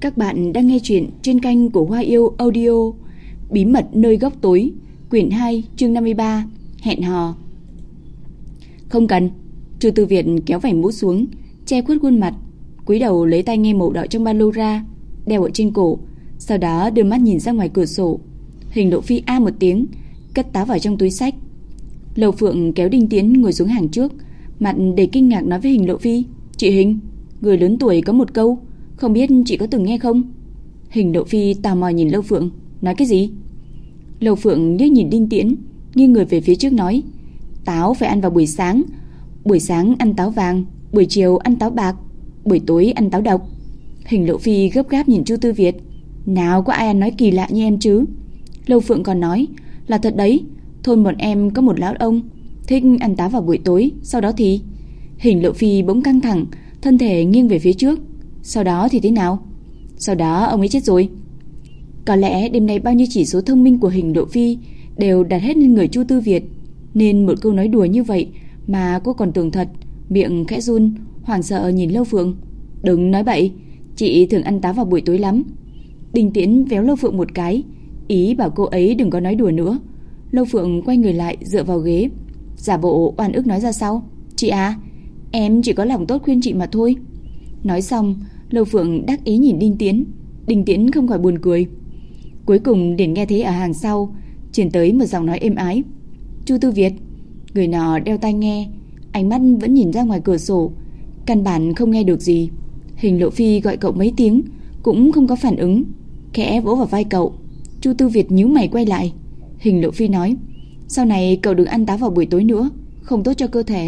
Các bạn đang nghe chuyện trên kênh của Hoa Yêu Audio. Bí mật nơi góc tối, quyển 2, chương 53, hẹn hò. Không cần. Chu Tư Việt kéo vành mũ xuống, che khuất khuôn mặt, cúi đầu lấy tai nghe màu đỏ trong ba lô ra, đeo ở trên cổ, sau đó đưa mắt nhìn ra ngoài cửa sổ. Hình Lộ Phi a một tiếng, cất táo vào trong túi xách. Lầu Phượng kéo Đinh Tiến ngồi xuống hàng trước, mặt đầy kinh ngạc nói với Hình Lộ Phi: "Chị Hình, người lớn tuổi có một câu, không biết chị có từng nghe không?" Hình Lộ Phi tò mò nhìn Lâu Phượng, nói cái gì? Lâu Phượng liếc nhìn Đinh Tiễn, nghiêng người về phía trước nói: "Táo phải ăn vào buổi sáng ăn táo vàng, buổi chiều ăn táo bạc, buổi tối ăn táo độc." Hình Lộ Phi gấp gáp nhìn Chu Tư Việt: "Nào có ai ăn nói kỳ lạ như em chứ?" Lâu Phượng còn nói: "Là thật đấy, thôn bọn em có một lão ông thích ăn táo vào buổi tối, sau đó thì..." Hình Lộ Phi bỗng căng thẳng, thân thể nghiêng về phía trước. "Sau đó thì thế nào?" "Sau đó ông ấy chết rồi." Có lẽ đêm nay bao nhiêu chỉ số thông minh của Hình Lộ Phi đều đặt hết lên người Chu Tư Việt, nên một câu nói đùa như vậy mà cô còn tưởng thật, miệng khẽ run, hoảng sợ nhìn Lâu Phượng. "Đừng nói bậy, chị thường ăn táo vào buổi tối lắm." Đinh Tiễn véo Lâu Phượng một cái, ý bảo cô ấy đừng có nói đùa nữa. Lâu Phượng quay người lại dựa vào ghế, giả bộ oan ức nói ra sau: "Chị à, em chỉ có lòng tốt khuyên chị mà thôi." Nói xong, Lâu Phượng đắc ý nhìn Đinh Tiễn. Đinh Tiễn không khỏi buồn cười. Cuối cùng liền nghe thấy ở hàng sau truyền tới một giọng nói êm ái: "Chu Tư Việt." Người nọ đeo tai nghe, ánh mắt vẫn nhìn ra ngoài cửa sổ, căn bản không nghe được gì. Hình Lộ Phi gọi cậu mấy tiếng cũng không có phản ứng, khẽ vỗ vào vai cậu. Chu Tư Việt nhíu mày quay lại. Hình Lộ Phi nói: "Sau này cậu đừng ăn táo vào buổi tối nữa, không tốt cho cơ thể."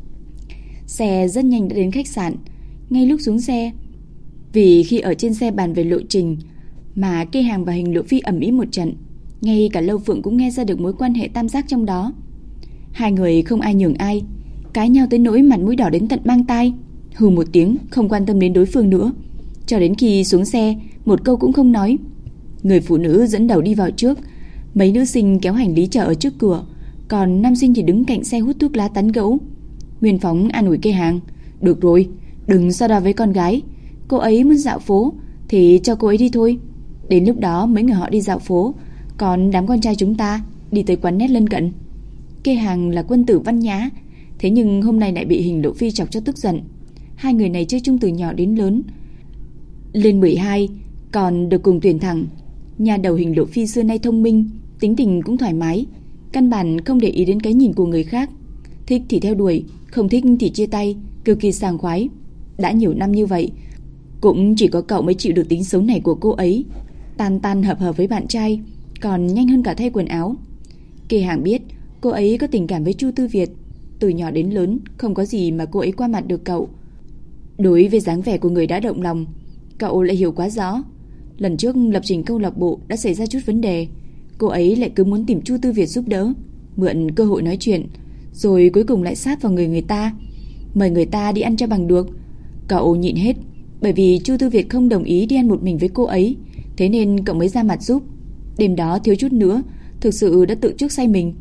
Xe rất nhanh đã đến khách sạn. Ngay lúc xuống xe, vì khi ở trên xe bàn về lộ trình mà Kê Hàng và Hình Lộ Phi ầm ĩ một trận, ngay cả Lâu Phượng cũng nghe ra được mối quan hệ tam giác trong đó. Hai người không ai nhường ai, cãi nhau tới nỗi mặt mũi đỏ đến tận mang tai, hừ một tiếng không quan tâm đến đối phương nữa, cho đến khi xuống xe một câu cũng không nói. Người phụ nữ dẫn đầu đi vào trước, mấy nữ sinh kéo hành lý chờ ở trước cửa, còn nam sinh thì đứng cạnh xe hút thuốc lá tán gẫu. Nguyên Phóng an ủi Kê Hàng: "Được rồi, đừng so đo với con gái, cô ấy muốn dạo phố thì cho cô ấy đi thôi. Đến lúc đó mấy người họ đi dạo phố, còn đám con trai chúng ta đi tới quán nét lân cận." Kê Hàng là quân tử văn nhã, thế nhưng hôm nay lại bị Hình Lộ Phi chọc cho tức giận. Hai người này chơi chung từ nhỏ đến lớn, lên 12 còn được cùng tuyển thẳng. Nhà đầu Hình Lộ Phi xưa nay thông minh, tính tình cũng thoải mái, căn bản không để ý đến cái nhìn của người khác, thích thì theo đuổi, không thích thì chia tay, cực kỳ sảng khoái. Đã nhiều năm như vậy, cũng chỉ có cậu mới chịu được tính xấu này của cô ấy, tan tan hợp hợp với bạn trai, còn nhanh hơn cả thay quần áo. Kê Hàng biết cô ấy có tình cảm với Chu Tư Việt, từ nhỏ đến lớn không có gì mà cô ấy qua mặt được cậu. Đối với dáng vẻ của người đã động lòng, cậu lại hiểu quá rõ. Lần trước lập trình câu lạc bộ đã xảy ra chút vấn đề, cô ấy lại cứ muốn tìm Chu Tư Việt giúp đỡ, mượn cơ hội nói chuyện, rồi cuối cùng lại sát vào người ta, mời người ta đi ăn cho bằng được. Cậu nhịn hết, bởi vì Chu Tư Việt không đồng ý đi ăn một mình với cô ấy, thế nên cậu mới ra mặt giúp. Đêm đó thiếu chút nữa thực sự đã tự chuốc say mình.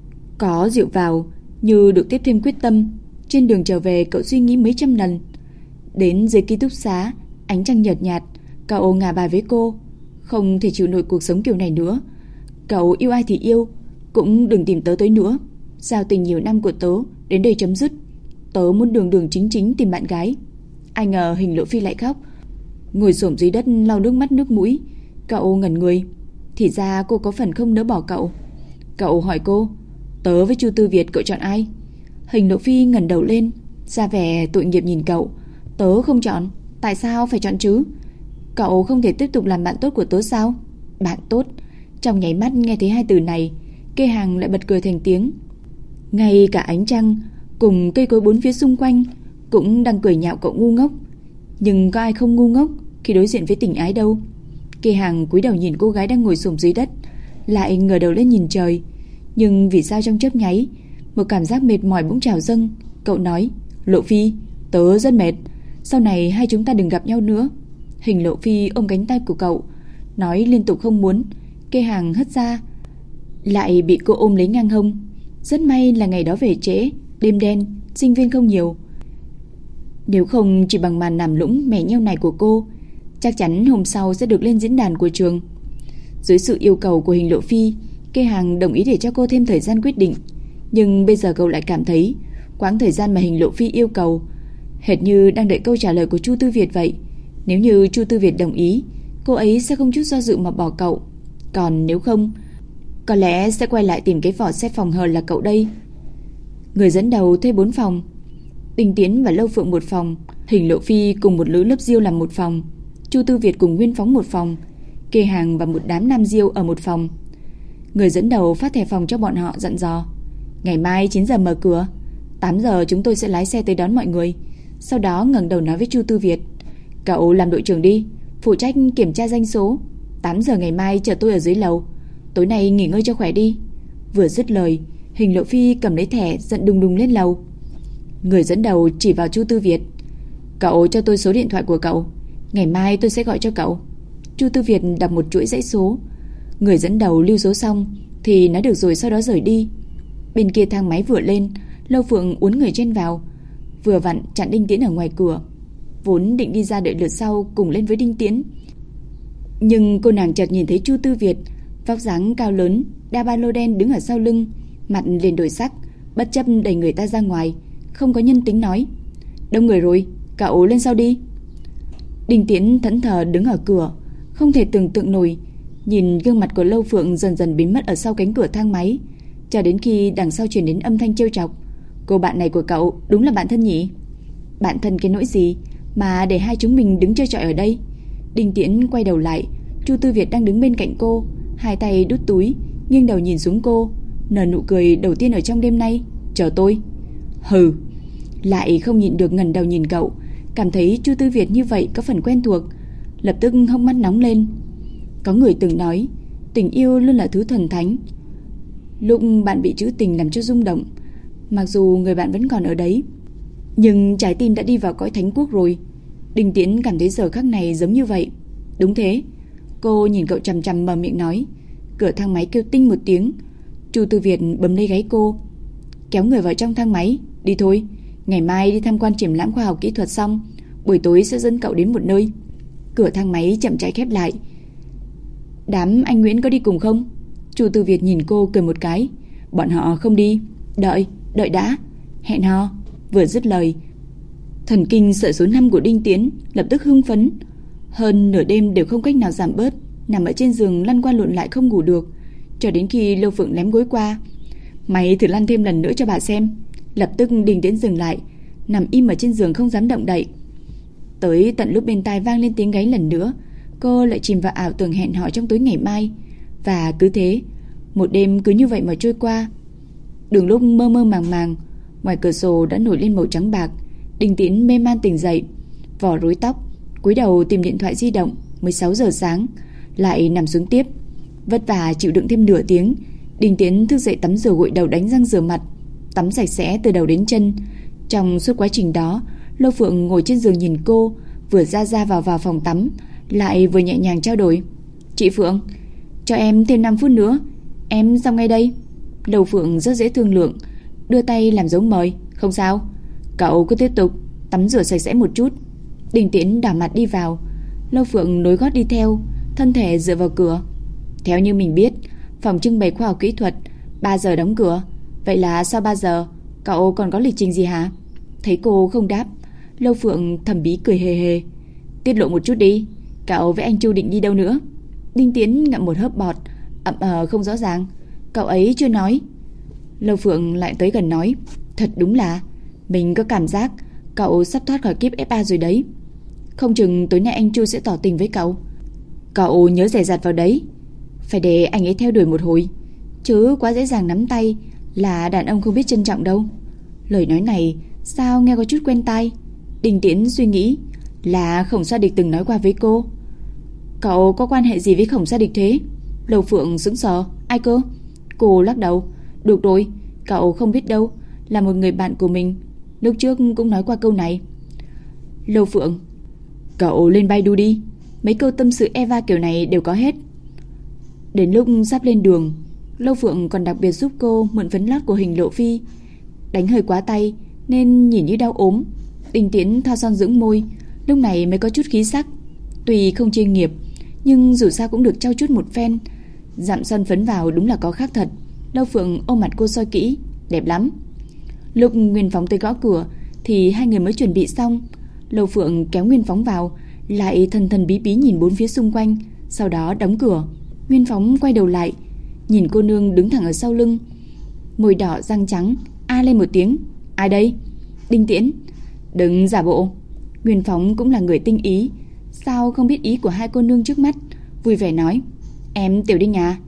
Có rượu vào như được tiếp thêm quyết tâm. Trên đường trở về cậu suy nghĩ mấy trăm lần. Đến dưới ký túc xá, ánh trăng nhợt nhạt, cậu ngả bài với cô: "Không thể chịu nổi cuộc sống kiểu này nữa. Cậu yêu ai thì yêu, cũng đừng tìm tớ tới nữa. Giao tình nhiều năm của tớ đến đây chấm dứt. Tớ muốn đường đường chính chính tìm bạn gái." Ai ngờ Hình Lộ Phi lại khóc, ngồi xổm dưới đất lau nước mắt nước mũi. Cậu ngẩn người, thì ra cô có phần không nỡ bỏ cậu. Cậu hỏi cô: "Tớ với Chu Tư Việt cậu chọn ai?" Hình Lộ Phi ngẩng đầu lên, ra vẻ tội nghiệp nhìn cậu: "Tớ không chọn. Tại sao phải chọn chứ? Cậu không thể tiếp tục làm bạn tốt của tớ sao?" Bạn tốt? Trong nháy mắt nghe thấy hai từ này, Kê Hàng lại bật cười thành tiếng. Ngay cả ánh trăng cùng cây cối bốn phía xung quanh cũng đang cười nhạo cậu ngu ngốc. Nhưng có ai không ngu ngốc khi đối diện với tình ái đâu. Kê Hàng cúi đầu nhìn cô gái đang ngồi xổm dưới đất, lại ngửa đầu lên nhìn trời. Nhưng vì sao trong chớp nháy, một cảm giác mệt mỏi bỗng trào dâng. Cậu nói: "Lộ Phi, tớ rất mệt, sau này hai chúng ta đừng gặp nhau nữa." Hình Lộ Phi ôm cánh tay của cậu, nói liên tục không muốn. Kê Hàng hất ra, lại bị cô ôm lấy ngang hông. Rất may là ngày đó về trễ, đêm đen, sinh viên không nhiều. Nếu không chỉ bằng màn làm lũng mẻ nheo này của cô, chắc chắn hôm sau sẽ được lên diễn đàn của trường. Dưới sự yêu cầu của Hình Lộ Phi, Kê Hàng đồng ý để cho cô thêm thời gian quyết định. Nhưng bây giờ cậu lại cảm thấy quãng thời gian mà Hình Lộ Phi yêu cầu hệt như đang đợi câu trả lời của Chu Tư Việt vậy. Nếu như Chu Tư Việt đồng ý, cô ấy sẽ không chút do dự mà bỏ cậu. Còn nếu không, có lẽ sẽ quay lại tìm cái vỏ xếp phòng hờ là cậu đây. Người dẫn đầu thuê 4 phòng, Đinh Tiến và Lâu Phượng một phòng, Hình Lộ Phi cùng một lữ lớp diêu làm một phòng, Chu Tư Việt cùng Nguyên Phóng một phòng, Kê Hàng và một đám nam diêu ở một phòng. Người dẫn đầu phát thẻ phòng cho bọn họ, dặn dò: ngày mai 9 giờ mở cửa, 8 giờ chúng tôi sẽ lái xe tới đón mọi người. Sau đó ngẩng đầu nói với Chu Tư Việt: cậu làm đội trưởng đi, phụ trách kiểm tra doanh số. 8 giờ ngày mai chờ tôi ở dưới lầu. Tối nay nghỉ ngơi cho khỏe đi. Vừa dứt lời, Hình Lộ Phi cầm lấy thẻ giận đùng đùng lên lầu. Người dẫn đầu chỉ vào Chu Tư Việt: cậu cho tôi số điện thoại của cậu, ngày mai tôi sẽ gọi cho cậu. Chu Tư Việt đọc một chuỗi dãy số. Người dẫn đầu lưu số xong thì nói được rồi, sau đó rời đi. Bên kia thang máy vừa lên, Lâu Phượng uốn người chen vào, vừa vặn chặn Đinh Tiễn ở ngoài cửa. Vốn định đi ra đợi lượt sau cùng lên với Đinh Tiễn, nhưng cô nàng chợt nhìn thấy Chu Tư Việt, vóc dáng cao lớn, đeo ba lô đen đứng ở sau lưng, mặt liền đổi sắc, bất chấp đẩy người ta ra ngoài, không có nhân tính nói: đông người rồi, cậu lên sau đi. Đinh Tiễn thẫn thờ đứng ở cửa, không thể tưởng tượng nổi, nhìn gương mặt của Lâu Phượng dần dần biến mất ở sau cánh cửa thang máy, cho đến khi đằng sau truyền đến âm thanh trêu chọc: cô bạn này của cậu đúng là bạn thân nhỉ? Bạn thân cái nỗi gì mà để hai chúng mình đứng chơi chọi ở đây? Đinh Tiễn quay đầu lại, Chu Tư Việt đang đứng bên cạnh cô, hai tay đút túi, nghiêng đầu nhìn xuống cô, nở nụ cười đầu tiên ở trong đêm nay: chờ tôi. Hừ. Lại không nhịn được ngẩng đầu nhìn cậu, cảm thấy Chu Tư Việt như vậy có phần quen thuộc, lập tức hốc mắt nóng lên. Có người từng nói, tình yêu luôn là thứ thuần thánh. Lúc bạn bị trữ tình làm cho rung động, mặc dù người bạn vẫn còn ở đấy, nhưng trái tim đã đi vào cõi thánh quốc rồi. Đinh Tiễn cảm thấy giờ khắc này giống như vậy. Đúng thế. Cô nhìn cậu chằm chằm mở miệng nói. Cửa thang máy kêu tinh một tiếng. Chu Tư Việt bấm lấy gáy cô, kéo người vào trong thang máy. Đi thôi, ngày mai đi tham quan triển lãm khoa học kỹ thuật xong, buổi tối sẽ dẫn cậu đến một nơi. Cửa thang máy chậm rãi khép lại. Đám anh Nguyễn có đi cùng không? Chu Tư Việt nhìn cô cười một cái. Bọn họ không đi. Đợi đã. Hẹn hò. Vừa dứt lời, thần kinh sợi số 5 của Đinh Tiến lập tức hưng phấn. Hơn nửa đêm đều không cách nào giảm bớt, nằm ở trên giường lăn qua lộn lại không ngủ được, cho đến khi Lâu Phượng ném gối qua. Mày thử lăn thêm lần nữa cho bà xem. Lập tức Đinh Tiến dừng lại, nằm im ở trên giường không dám động đậy. Tới tận lúc bên tai vang lên tiếng gáy lần nữa, cô lại chìm vào ảo tưởng hẹn hò trong tối ngày mai. Và cứ thế, một đêm cứ như vậy mà trôi qua. Đường lúc mơ mơ màng màng, ngoài cửa sổ đã nổi lên màu trắng bạc. Đinh Tiễn mê man tỉnh dậy, vò rối tóc, cúi đầu tìm điện thoại di động. 16 giờ sáng, lại nằm xuống tiếp. Vất vả chịu đựng thêm nửa tiếng, Đinh Tiễn thức dậy tắm rửa gội đầu đánh răng rửa mặt, tắm sạch sẽ từ đầu đến chân. Trong suốt quá trình đó, Lâu Phượng ngồi trên giường nhìn cô, vừa ra vào phòng tắm, lại vừa nhẹ nhàng trao đổi. Chị Phượng, cho em thêm 5 phút nữa, em xong ngay đây. Lâu Phượng rất dễ thương lượng, đưa tay làm dấu mời. Không sao, cậu cứ tiếp tục tắm rửa sạch sẽ một chút. Đinh Tiễn đảo mặt đi vào, Lâu Phượng nối gót đi theo, thân thể dựa vào cửa. Theo như mình biết, phòng trưng bày khoa học kỹ thuật 3 giờ đóng cửa. Vậy là sau 3 giờ cậu còn có lịch trình gì hả? Thấy cô không đáp, Lâu Phượng thầm bí cười hề hề. Tiết lộ một chút đi, cậu với anh Chu định đi đâu nữa? Đinh Tiễn ngậm một hớp bọt, không rõ ràng. Cậu ấy chưa nói. Lâu Phượng lại tới gần nói. Thật đúng là mình có cảm giác cậu sắp thoát khỏi kiếp FA rồi đấy. Không chừng tối nay anh Chu sẽ tỏ tình với cậu. Cậu nhớ dè dặt vào đấy, phải để anh ấy theo đuổi một hồi, chứ quá dễ dàng nắm tay là đàn ông không biết trân trọng đâu. Lời nói này sao nghe có chút quen tai. Đinh Tiễn suy nghĩ, là Khổng Sa Địch từng nói qua với cô. Cậu có quan hệ gì với Khổng Sa Địch thế? Lâu Phượng sững sờ. Ai cơ? Cô lắc đầu. Được rồi, cậu không biết đâu, là một người bạn của mình, lúc trước cũng nói qua câu này. Lâu Phượng, cậu lên Baidu đi, mấy câu tâm sự Eva kiểu này đều có hết. Đến lúc sắp lên đường, Lâu Phượng còn đặc biệt giúp cô mượn phấn lót của Hình Lộ Phi. Đánh hơi quá tay nên nhìn như đau ốm. Đinh Tiễn thoa son dưỡng môi, lúc này mới có chút khí sắc. Tuy không chuyên nghiệp, nhưng dù sao cũng được trau chuốt một phen. Dặm son phấn vào đúng là có khác thật. Lâu Phượng ôm mặt cô soi kỹ, đẹp lắm. Lúc Nguyên Phóng tới gõ cửa thì hai người mới chuẩn bị xong. Lâu Phượng kéo Nguyên Phóng vào, lại thần thần bí bí nhìn bốn phía xung quanh, sau đó đóng cửa. Nguyên Phóng quay đầu lại, nhìn cô nương đứng thẳng ở sau lưng, môi đỏ răng trắng, a lên một tiếng. Ai đây? Đinh Tiễn. Đừng giả bộ. Nguyên Phóng cũng là người tinh ý, sao không biết ý của hai cô nương trước mắt, vui vẻ nói: Em Tiểu Đinh à,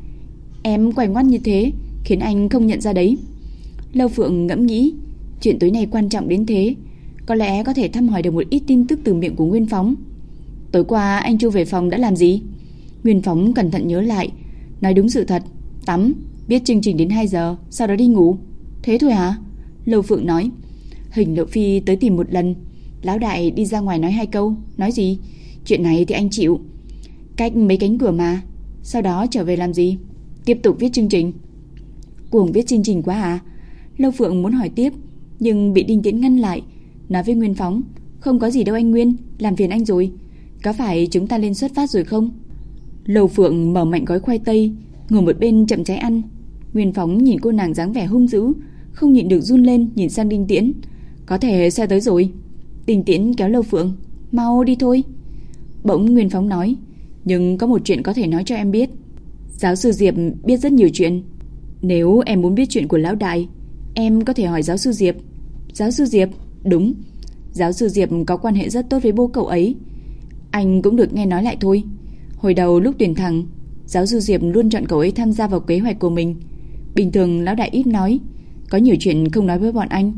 em quay ngoắt như thế khiến anh không nhận ra đấy. Lâu Phượng ngẫm nghĩ, chuyện tối nay quan trọng đến thế, có lẽ có thể thăm hỏi được một ít tin tức từ miệng của Nguyên Phóng. Tối qua anh Chu về phòng đã làm gì? Nguyên Phóng cẩn thận nhớ lại, nói đúng sự thật. Tắm, biết chương trình đến 2 giờ, sau đó đi ngủ. Thế thôi hả? Lâu Phượng nói. Hình Lộ Phi tới tìm một lần, lão đại đi ra ngoài nói 2 câu. Nói gì? Chuyện này thì anh chịu, cách mấy cánh cửa mà. Sau đó trở về làm gì? Tiếp tục viết chương trình. Cuồng viết chương trình quá à? Lâu Phượng muốn hỏi tiếp, nhưng bị Đinh Tiễn ngăn lại, nói với Nguyên Phóng: Không có gì đâu anh Nguyên, làm phiền anh rồi. Có phải chúng ta lên xuất phát rồi không? Lâu Phượng mở mạnh gói khoai tây, ngồi một bên chậm rãi ăn. Nguyên Phóng nhìn cô nàng dáng vẻ hung dữ, không nhịn được run lên nhìn sang Đinh Tiễn. Có thể xe tới rồi. Đinh Tiễn kéo Lâu Phượng: Mau đi thôi. Bỗng Nguyên Phóng nói: Nhưng có một chuyện có thể nói cho em biết. Giáo sư Diệp biết rất nhiều chuyện. Nếu em muốn biết chuyện của lão đại, em có thể hỏi giáo sư Diệp. Giáo sư Diệp? Đúng. Giáo sư Diệp có quan hệ rất tốt với bố cậu ấy. Anh cũng được nghe nói lại thôi. Hồi đầu lúc tuyển thẳng, giáo sư Diệp luôn chọn cậu ấy tham gia vào kế hoạch của mình. Bình thường lão đại ít nói, có nhiều chuyện không nói với bọn anh.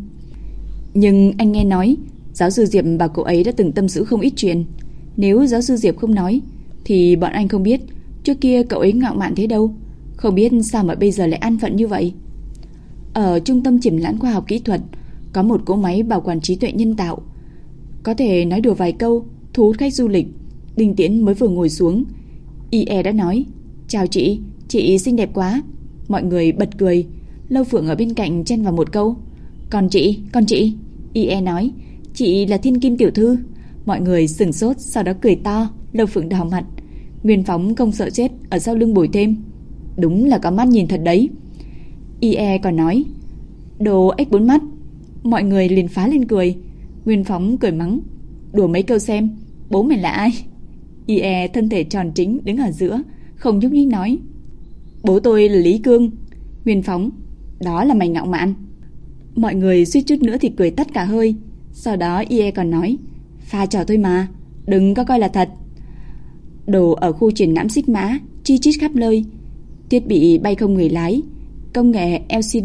Nhưng anh nghe nói giáo sư Diệp bảo cậu ấy đã từng tâm sự không ít chuyện. Nếu giáo sư Diệp không nói thì bọn anh không biết trước kia cậu ấy ngạo mạn thế đâu. Không biết sao mà bây giờ lại an phận như vậy. Ở trung tâm triển lãm khoa học kỹ thuật có một cỗ máy bảo quản trí tuệ nhân tạo, có thể nói đùa vài câu thu hút khách du lịch. Đinh Tiễn mới vừa ngồi xuống, IE đã nói: Chào chị xinh đẹp quá. Mọi người bật cười. Lâu Phượng ở bên cạnh chen vào một câu: Còn chị. IE nói: Chị là Thiên Kim tiểu thư. Mọi người sửng sốt, sau đó cười to. Lâu Phượng đỏ mặt. Nguyên Phóng không sợ chết ở sau lưng bồi thêm: Đúng là có mắt nhìn thật đấy. IE còn nói: Đồ ếch 4 mắt. Mọi người liền phá lên cười. Nguyên Phóng cười mắng: Đùa mấy câu xem, bố mày là ai? IE thân thể tròn trĩnh đứng ở giữa, không nhúc nhích nói: Bố tôi là Lý Cương. Nguyên Phóng: Đó là mày ngạo mạn. Mọi người suýt chút nữa thì cười tắt cả hơi. Sau đó IE còn nói: Pha trò thôi mà, đừng có coi là thật. Đồ ở khu triển lãm xích mã chi chít khắp nơi, thiết bị bay không người lái, công nghệ LCD,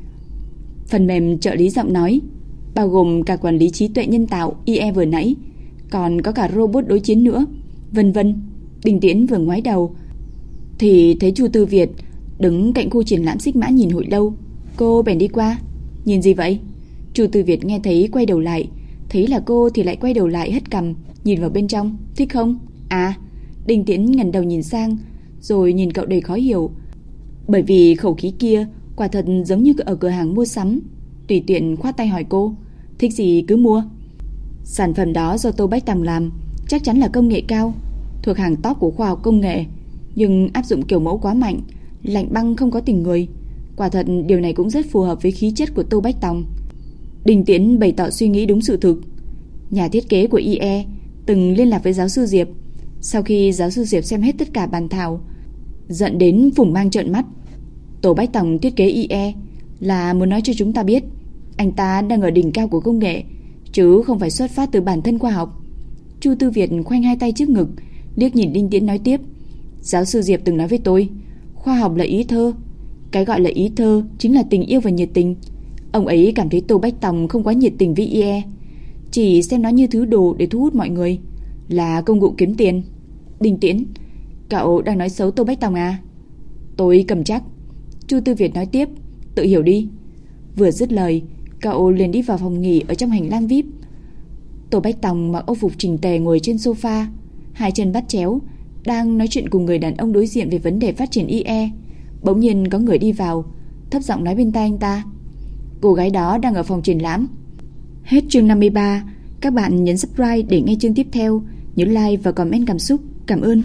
phần mềm trợ lý giọng nói, bao gồm cả quản lý trí tuệ nhân tạo IE vừa nãy, còn có cả robot đối chiến nữa, vân vân. Đinh Tiễn vừa ngoái đầu thì thấy Chu Tư Việt đứng cạnh khu triển lãm xích mã nhìn hồi lâu. Cô bèn đi qua. Nhìn gì vậy? Chu Tư Việt nghe thấy quay đầu lại, thấy là cô thì lại quay đầu lại hất cằm nhìn vào bên trong. Thích không? À. Đinh Tiễn ngẩng đầu nhìn sang, rồi nhìn cậu đầy khó hiểu, bởi vì khẩu khí kia quả thật giống như ở cửa hàng mua sắm. Tùy tiện khoát tay hỏi cô: Thích gì cứ mua. Sản phẩm đó do Tô Bách Tòng làm, chắc chắn là công nghệ cao, thuộc hàng top của khoa học công nghệ, nhưng áp dụng kiểu mẫu quá mạnh, lạnh băng không có tình người. Quả thật điều này cũng rất phù hợp với khí chất của Tô Bách Tòng. Đinh Tiễn bày tỏ suy nghĩ đúng sự thực. Nhà thiết kế của IE từng liên lạc với giáo sư Diệp. Sau khi giáo sư Diệp xem hết tất cả bản thảo, giận đến phủng mang trợn mắt. Tô Bách Tòng thiết kế IE là muốn nói cho chúng ta biết anh ta đang ở đỉnh cao của công nghệ, chứ không phải xuất phát từ bản thân khoa học. Chu Tư Việt khoanh hai tay trước ngực, liếc nhìn Đinh Tiễn nói tiếp: Giáo sư Diệp từng nói với tôi, khoa học là ý thơ. Cái gọi là ý thơ chính là tình yêu và nhiệt tình. Ông ấy cảm thấy Tô Bách Tòng không quá nhiệt tình với IE, chỉ xem nó như thứ đồ để thu hút mọi người, là công cụ kiếm tiền. Đinh Tiễn: Cậu đang nói xấu Tô Bách Tòng à? Tôi cầm chắc. Chu Tư Việt nói tiếp: Tự hiểu đi. Vừa dứt lời, cậu liền đi vào phòng nghỉ ở trong hành lang VIP. Tô Bách Tòng mặc âu phục chỉnh tề ngồi trên sofa, hai chân bắt chéo, đang nói chuyện cùng người đàn ông đối diện về vấn đề phát triển IE. Bỗng nhiên có người đi vào, thấp giọng nói bên tai anh ta: Cô gái đó đang ở phòng triển lãm. Hết chương 53. Các bạn nhấn subscribe để nghe chương tiếp theo. nhớ like và comment cảm xúc. Cảm ơn.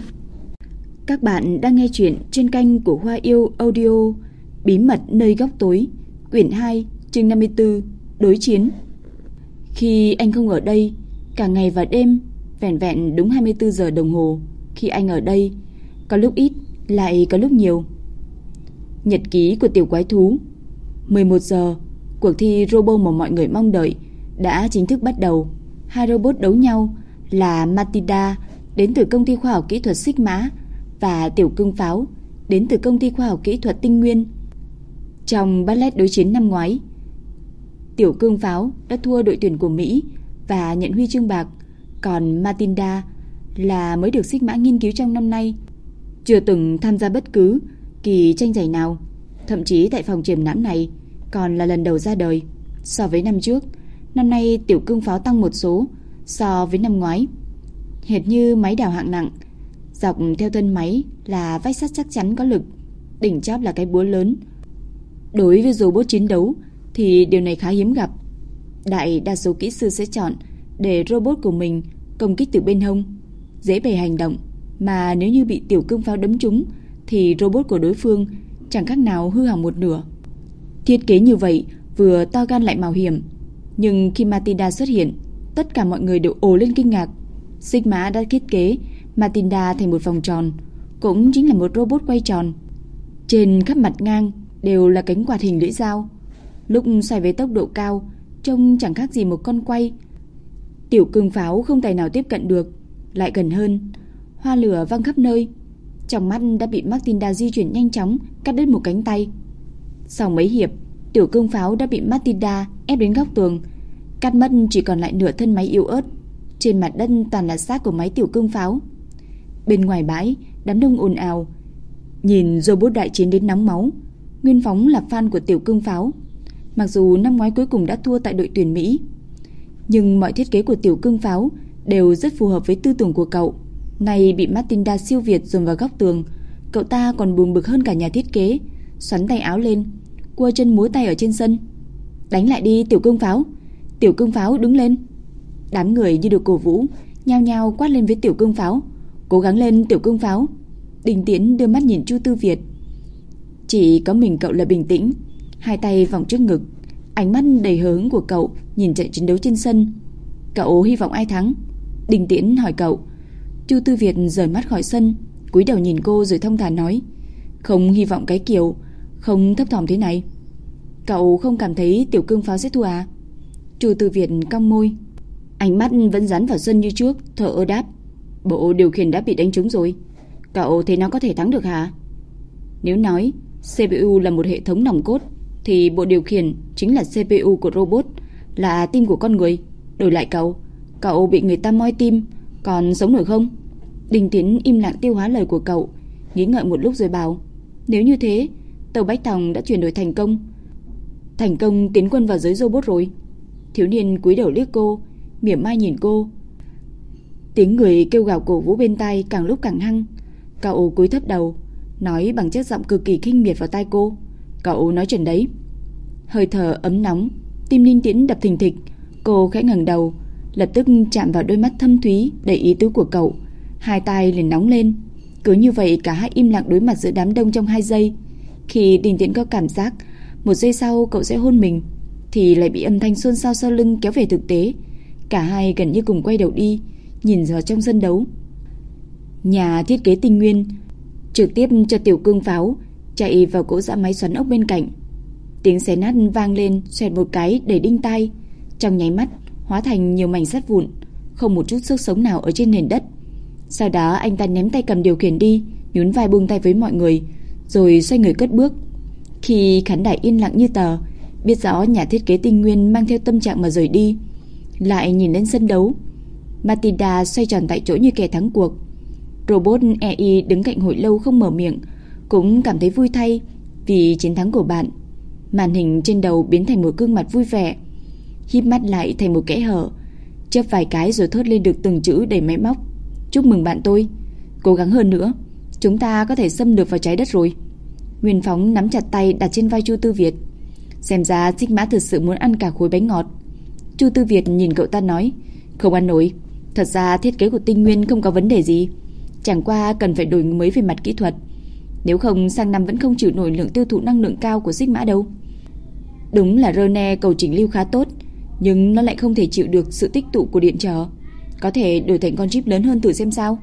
Các bạn đang nghe chuyện trên kênh của Hoa Yêu Audio. Bí mật nơi góc tối, quyển 2, chương 54, đối chiến. Khi anh không ở đây, cả ngày và đêm, vẻn vẹn đúng 24 giờ đồng hồ. Khi anh ở đây, có lúc ít, lại có lúc nhiều. Nhật ký của tiểu quái thú. 11 giờ, cuộc thi robot mà mọi người mong đợi đã chính thức bắt đầu. Hai robot đấu nhau là Matilda đến từ công ty khoa học kỹ thuật Sigma và Tiểu Cương Pháo đến từ công ty khoa học kỹ thuật Tinh Nguyên. Trong ballet đối chiến năm ngoái, Tiểu Cương Pháo đã thua đội tuyển của Mỹ và nhận huy chương bạc, còn Matilda là mới được Sigma nghiên cứu trong năm nay, chưa từng tham gia bất cứ kỳ tranh giải nào, thậm chí tại phòng triển lãm này còn là lần đầu ra đời. So với năm trước, năm nay Tiểu Cương Pháo tăng một số so với năm ngoái, hệt như máy đào hạng nặng. Dọc theo thân máy là vách sắt chắc chắn có lực, đỉnh chóp là cái búa lớn. Đối với robot chiến đấu thì điều này khá hiếm gặp. Đại đa số kỹ sư sẽ chọn để robot của mình công kích từ bên hông, dễ bề hành động, mà nếu như bị Tiểu Cương Pháo đấm trúng thì robot của đối phương chẳng khác nào hư hỏng một nửa. Thiết kế như vậy vừa to gan lại mạo hiểm, nhưng khi Matilda xuất hiện, tất cả mọi người đều ồ lên kinh ngạc. Sigma đã thiết kế Matilda thành một vòng tròn, cũng chính là một robot quay tròn. Trên khắp mặt ngang đều là cánh quạt hình lưỡi dao, lúc xoay với tốc độ cao trông chẳng khác gì một con quay. Tiểu Cương Pháo không tài nào tiếp cận được, lại gần hơn, hoa lửa văng khắp nơi. Trong mắt đã bị Matilda di chuyển nhanh chóng cắt đứt một cánh tay. Sau mấy hiệp, Tiểu Cương Pháo đã bị Matilda ép đến góc tường, cắt mất chỉ còn lại nửa thân máy yếu ớt. Trên mặt đất toàn là xác của máy Tiểu Cương Pháo. Bên ngoài bãi, đám đông ồn ào, nhìn robot đại chiến đến nóng máu. Nguyên Phóng là fan của Tiểu Cương Pháo. Mặc dù năm ngoái cuối cùng đã thua tại đội tuyển Mỹ, nhưng mọi thiết kế của Tiểu Cương Pháo đều rất phù hợp với tư tưởng của cậu. Này bị Matilda siêu việt dồn vào góc tường, cậu ta còn buồn bực hơn cả nhà thiết kế, xoắn tay áo lên, cua chân múa tay ở trên sân. Đánh lại đi Tiểu Cương Pháo, Tiểu Cương Pháo đứng lên. Đám người như được cổ vũ, nhao nhao quát lên với Tiểu Cương Pháo. Cố gắng lên Tiểu Cương Pháo. Đình Tiễn đưa mắt nhìn Chu Tư Việt. Chỉ có mình cậu là bình tĩnh, hai tay vòng trước ngực, ánh mắt đầy hờ hững của cậu nhìn trận chiến đấu trên sân. Cậu hy vọng ai thắng? Đình Tiễn hỏi cậu. Chu Tư Việt rời mắt khỏi sân, cúi đầu nhìn cô rồi thông thả nói, không hy vọng cái kiểu không thấp thỏm thế này. Cậu không cảm thấy Tiểu Cương Pháo sẽ thua à? Chu Tư Việt cong môi, ánh mắt vẫn dán vào sân như trước, thở ơ đáp, bộ điều khiển đã bị đánh trúng rồi, cậu thấy nó có thể thắng được hả? Nếu nói CPU là một hệ thống nòng cốt thì bộ điều khiển chính là CPU của robot, là tim của con người. Đổi lại cậu bị người ta moi tim, còn sống nổi không? Đình Tiến im lặng tiêu hóa lời của cậu, nghĩ ngợi một lúc rồi bảo, nếu như thế, tàu Bách Tòng đã chuyển đổi thành công tiến quân vào giới robot rồi. Thiếu niên cúi đầu liếc cô, mỉa mai nhìn cô. Tiếng người kêu gào cổ vũ bên tai càng lúc càng hăng. Cậu cúi thấp đầu, nói bằng chất giọng cực kỳ khinh miệt vào tai cô, cậu nói chuẩn đấy. Hơi thở ấm nóng, tim Ninh Tiễn đập thình thịch. Cô khẽ ngẩng đầu, lập tức chạm vào đôi mắt thâm thúy đầy ý tứ của cậu. Hai tai liền nóng lên. Cứ như vậy cả hai im lặng đối mặt giữa đám đông trong 2 giây. Khi Đình Tiễn có cảm giác 1 giây sau cậu sẽ hôn mình, thì lại bị âm thanh xôn xao sau lưng kéo về thực tế. Cả hai gần như cùng quay đầu đi, nhìn vào trong sân đấu. Nhà thiết kế Tinh Nguyên trực tiếp cho Tiểu Cương Pháo chạy vào cỗ giã máy xoắn ốc bên cạnh. Tiếng xé nát vang lên xoẹt một cái đầy đinh tai, trong nháy mắt hóa thành nhiều mảnh sắt vụn, không một chút sức sống nào ở trên nền đất. Sau đó anh ta ném tay cầm điều khiển đi, nhún vai buông tay với mọi người, rồi xoay người cất bước. Khi khán đài yên lặng như tờ, biết rõ nhà thiết kế Tinh Nguyên mang theo tâm trạng mà rời đi, lại nhìn lên sân đấu. Matilda xoay tròn tại chỗ như kẻ thắng cuộc. Robot EI đứng cạnh hồi lâu không mở miệng, cũng cảm thấy vui thay vì chiến thắng của bạn. Màn hình trên đầu biến thành một gương mặt vui vẻ, híp mắt lại thành một kẽ hở, chớp vài cái rồi thốt lên được từng chữ đầy máy móc. Chúc mừng bạn tôi, cố gắng hơn nữa, chúng ta có thể xâm lược vào trái đất rồi. Nguyên Phóng nắm chặt tay đặt trên vai Chu Tư Việt. Xem ra Sigma thực sự muốn ăn cả khối bánh ngọt. Chu Tư Việt nhìn cậu ta nói, không ăn nổi, Thật ra thiết kế của Tinh Nguyên không có vấn đề gì, chẳng qua cần phải đổi mới về mặt kỹ thuật. Nếu không sang năm vẫn không chịu nổi lượng tiêu thụ năng lượng cao của Sigma đâu. Đúng là Rene cầu chỉnh lưu khá tốt, nhưng nó lại không thể chịu được sự tích tụ của điện trở. Có thể đổi thành con chip lớn hơn thử xem sao.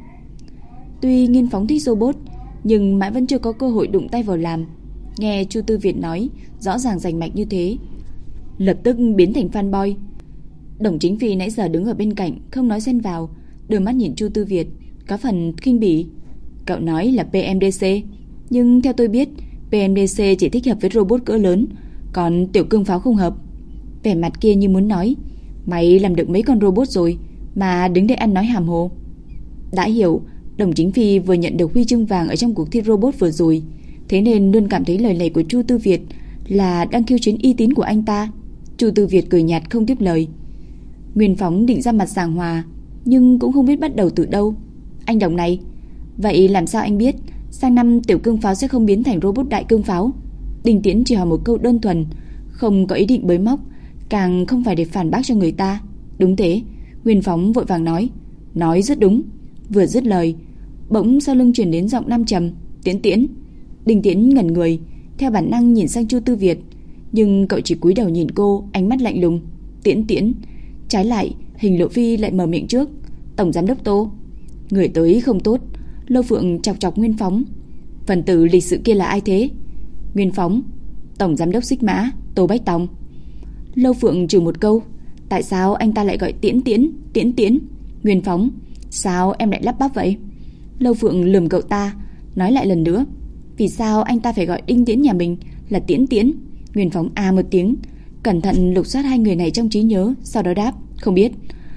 Tuy Nghiên Phóng thích robot, nhưng mãi vẫn chưa có cơ hội đụng tay vào làm. Nghe Chu Tư Việt nói rõ ràng rành mạch như thế, lập tức biến thành fanboy. Đồng Chính Phi nãy giờ đứng ở bên cạnh không nói xen vào, đưa mắt nhìn Chu Tư Việt có phần khinh bỉ. Cậu nói là PMDC, nhưng theo tôi biết PMDC chỉ thích hợp với robot cỡ lớn, còn tiểu cương pháo không hợp. Vẻ mặt kia như muốn nói, mày làm được mấy con robot rồi mà đứng đây ăn nói hàm hồ. Đã hiểu, Đồng Chính Phi vừa nhận được huy chương vàng ở trong cuộc thi robot vừa rồi, thế nên luôn cảm thấy lời này của Chu Tư Việt là đang khiêu chiến uy tín của anh ta. Chu Tư Việt cười nhạt không tiếp lời. Nguyên Phóng định ra mặt giảng hòa, nhưng cũng không biết bắt đầu từ đâu. Anh Đồng này, vậy làm sao anh biết sang năm tiểu cương pháo sẽ không biến thành robot đại cương pháo? Đinh Tiễn chỉ hỏi một câu đơn thuần, không có ý định bới móc, càng không phải để phản bác cho người ta. Đúng thế, Nguyên Phóng vội vàng nói rất đúng. Vừa dứt lời, bỗng sau lưng truyền đến giọng nam trầm, Tiễn Tiễn. Đinh Tiễn ngẩn người, theo bản năng nhìn sang Chu Tư Việt, nhưng cậu chỉ cúi đầu nhìn cô, ánh mắt lạnh lùng. Tiễn Tiễn. Trái lại, Hình Lộ Phi lại mở miệng trước. Tổng giám đốc Tô. Người tới không tốt. Lâu Phượng chọc chọc Nguyên Phóng. Phần tử lịch sự kia là ai thế? Nguyên Phóng. Tổng giám đốc Xích Mã, Tô Bách Tòng. Lâu Phượng trừ một câu. Tại sao anh ta lại gọi Tiễn Tiễn, Tiễn Tiễn? Nguyên Phóng. Sao em lại lắp bắp vậy? Lâu Phượng lườm cậu ta, nói lại lần nữa. Vì sao anh ta phải gọi Đinh Tiễn nhà mình là Tiễn Tiễn? Nguyên Phóng à một tiếng, cẩn thận lục soát hai người này trong trí nhớ, sau đó đáp, không biết.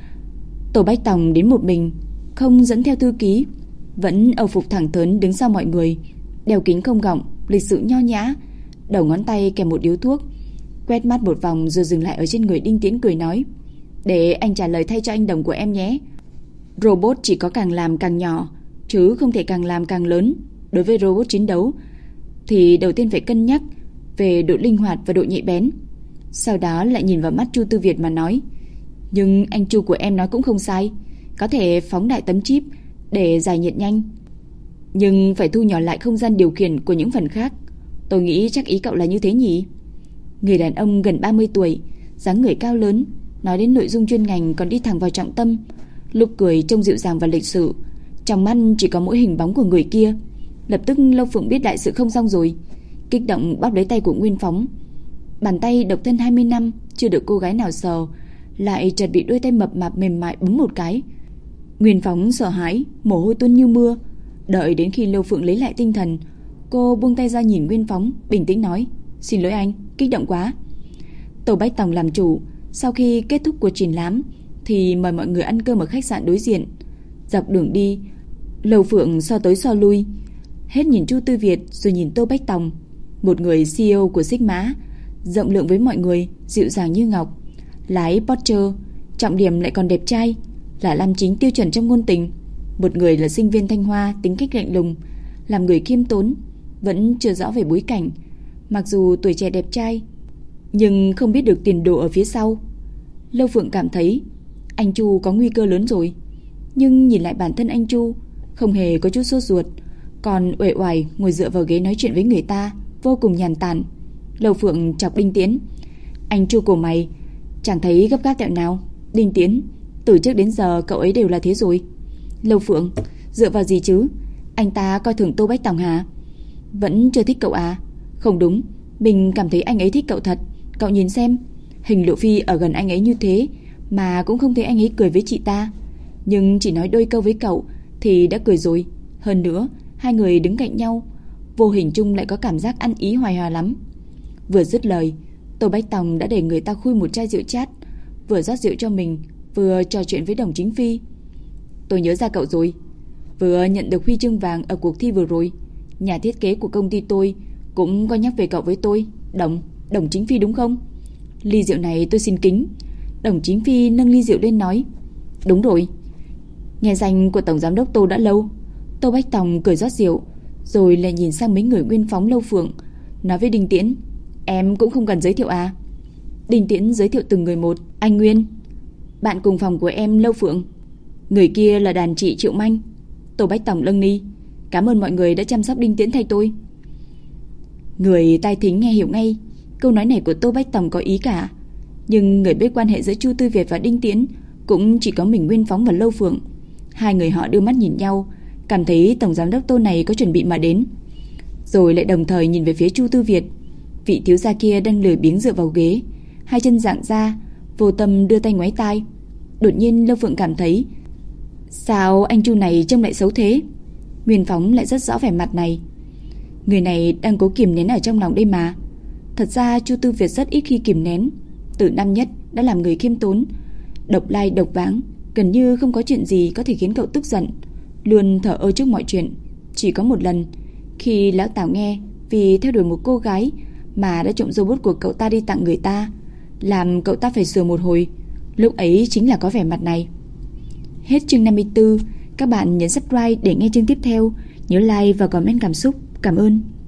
Tô Bách Tòng đến một mình, không dẫn theo thư ký, vẫn âu phục thẳng thớn đứng sau mọi người, đeo kính không gọng, lịch sự nho nhã, đầu ngón tay kèm một điếu thuốc, quét mắt một vòng rồi dừng lại ở trên người Đinh Tiễn cười nói, để anh trả lời thay cho anh Đồng của em nhé. Robot chỉ có càng làm càng nhỏ, chứ không thể càng làm càng lớn. Đối với robot chiến đấu thì đầu tiên phải cân nhắc về độ linh hoạt và độ nhạy bén. Sau đó lại nhìn vào mắt Chu Tư Việt mà nói, nhưng anh Chu của em nói cũng không sai, có thể phóng đại tấm chip để giải nhiệt nhanh, nhưng phải thu nhỏ lại không gian điều khiển của những phần khác. Tôi nghĩ chắc ý cậu là như thế nhỉ? Người đàn ông gần 30 tuổi, dáng người cao lớn, nói đến nội dung chuyên ngành còn đi thẳng vào trọng tâm, lúc cười trông dịu dàng và lịch sự, trong mắt chỉ có mỗi hình bóng của người kia. Lập tức Lâu Phượng biết đại sự không xong rồi, kích động bóp lấy tay của Nguyên Phóng. Bàn tay độc thân 20 năm chưa được cô gái nào sờ, lại chợt bị đôi tay mập mạp mềm mại búng một cái. Nguyên Phóng sợ hãi, mồ hôi tuôn như mưa. Đợi đến khi Lâu Phượng lấy lại tinh thần, cô buông tay ra nhìn Nguyên Phóng, bình tĩnh nói, xin lỗi anh, kích động quá. Tô Bách Tòng làm chủ, sau khi kết thúc cuộc triển lãm thì mời mọi người ăn cơm ở khách sạn đối diện. Dọc đường đi, Lâu Phượng so tới so lui, hết nhìn Chu Tư Việt rồi nhìn Tô Bách Tòng, một người CEO của Xích Mã, rộng lượng với mọi người, dịu dàng như ngọc, lái Porsche, trọng điểm lại còn đẹp trai, là nam chính tiêu chuẩn trong ngôn tình. Một người là sinh viên Thanh Hoa, tính cách lạnh lùng, làm người khiêm tốn, vẫn chưa rõ về bối cảnh, mặc dù tuổi trẻ đẹp trai, nhưng không biết được tiền đồ ở phía sau. Lâu Phượng cảm thấy anh Chu có nguy cơ lớn rồi, nhưng nhìn lại bản thân anh Chu, không hề có chút sốt ruột, còn uể oải ngồi dựa vào ghế nói chuyện với người ta, vô cùng nhàn tản. Lâu Phượng chọc Đinh Tiễn, anh Chu của mày chẳng thấy gấp gáp tẹo nào. Đinh Tiễn, từ trước đến giờ cậu ấy đều là thế rồi. Lâu Phượng, dựa vào gì chứ? Anh ta coi thường Tô Bách Tòng hả? Vẫn chưa thích cậu à? Không đúng, mình cảm thấy anh ấy thích cậu thật. Cậu nhìn xem, Hình Lộ Phi ở gần anh ấy như thế mà cũng không thấy anh ấy cười với chị ta, nhưng chỉ nói đôi câu với cậu thì đã cười rồi. Hơn nữa, hai người đứng cạnh nhau, vô hình chung lại có cảm giác ăn ý hoài hòa lắm. Vừa dứt lời, Tô Bách Tòng đã để người ta khui một chai rượu chát, vừa rót rượu cho mình, vừa trò chuyện với Đồng Chính Phi. Tôi nhớ ra cậu rồi, vừa nhận được huy chương vàng ở cuộc thi vừa rồi, nhà thiết kế của công ty tôi cũng có nhắc về cậu với tôi. Đồng Chính Phi đúng không? Ly rượu này tôi xin kính. Đồng Chính Phi nâng ly rượu lên nói, đúng rồi, nghe danh của Tổng Giám đốc Tô đã lâu. Tô Bách Tòng cười rót rượu, rồi lại nhìn sang mấy người Nguyên Phóng, Lâu Phượng, nói với Đinh Tiễn, em cũng không cần giới thiệu à? Đinh Tiễn giới thiệu từng người một. Anh Nguyên, bạn cùng phòng của em Lâu Phượng. Người kia là đàn chị Triệu Manh. Tô Bách Tổng lâng ni. Cảm ơn mọi người đã chăm sóc Đinh Tiễn thay tôi. Người tai thính nghe hiểu ngay, câu nói này của Tô Bách Tổng có ý cả. Nhưng người biết quan hệ giữa Chu Tư Việt và Đinh Tiễn cũng chỉ có mình Nguyên Phóng và Lâu Phượng. Hai người họ đưa mắt nhìn nhau, cảm thấy tổng giám đốc Tô này có chuẩn bị mà đến. Rồi lại đồng thời nhìn về phía Chu Tư Việt. Vị thiếu gia kia đang lười biếng dựa vào ghế, hai chân dạng ra, vô tâm đưa tay ngoáy tai. Đột nhiên Lâu Phượng cảm thấy, sao anh Chu này trông lại xấu thế? Nguyên Phóng lại rất rõ vẻ mặt này. Người này đang cố kìm nén ở trong lòng đây mà. Thật ra Chu Tư Việt rất ít khi kìm nén. Từ năm nhất đã làm người khiêm tốn, độc lai độc vãng, gần như không có chuyện gì có thể khiến cậu tức giận, luôn thờ ơ trước mọi chuyện. Chỉ có một lần, khi lão Tào nghe vì theo đuổi một cô gái mà đã trộm robot của cậu ta đi tặng người ta, làm cậu ta phải sửa một hồi. Lúc ấy chính là có vẻ mặt này. Hết chương 54. Các bạn nhấn subscribe để nghe chương tiếp theo. Nhớ like và comment cảm xúc. Cảm ơn.